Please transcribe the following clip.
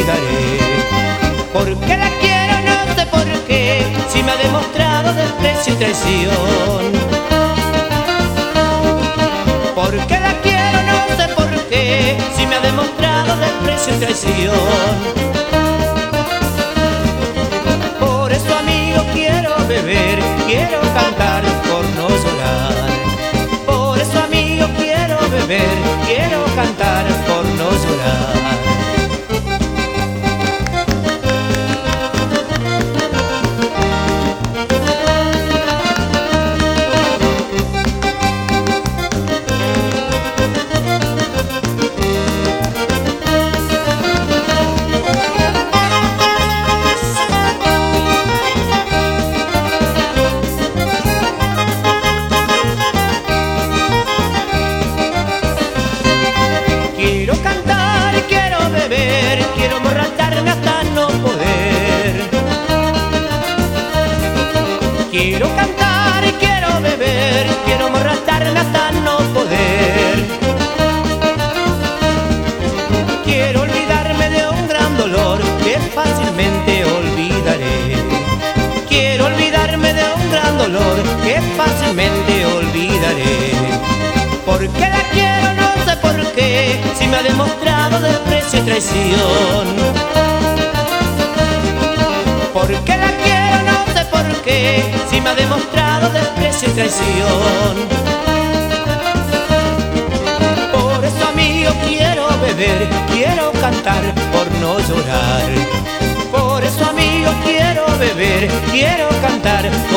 olvidaré. Porque la quiero, no sé por qué, si me ha demostrado desprecio y traición. Porque la quiero, no sé por qué, si me ha demostrado desprecio y traición. Por eso, amigo, quiero beber, quiero cantar por no llorar. Por eso, amigo, quiero beber, quiero cantar por no llorar. Quiero cantar, quiero beber, quiero emborracharme hasta no poder. Quiero cantar, quiero beber, quiero emborracharme hasta no poder. Quiero olvidarme de un gran dolor que fácilmente olvidaré. Quiero olvidarme de un gran dolor que fácilmente olvidaré. Porque la quiero, no sé por qué, si me ha demostrado desprecio y traición. Porque la quiero, no sé por qué, si me ha demostrado desprecio y traición. Por eso, amigo, quiero beber, quiero cantar por no llorar. Por eso, amigo, quiero beber, quiero cantar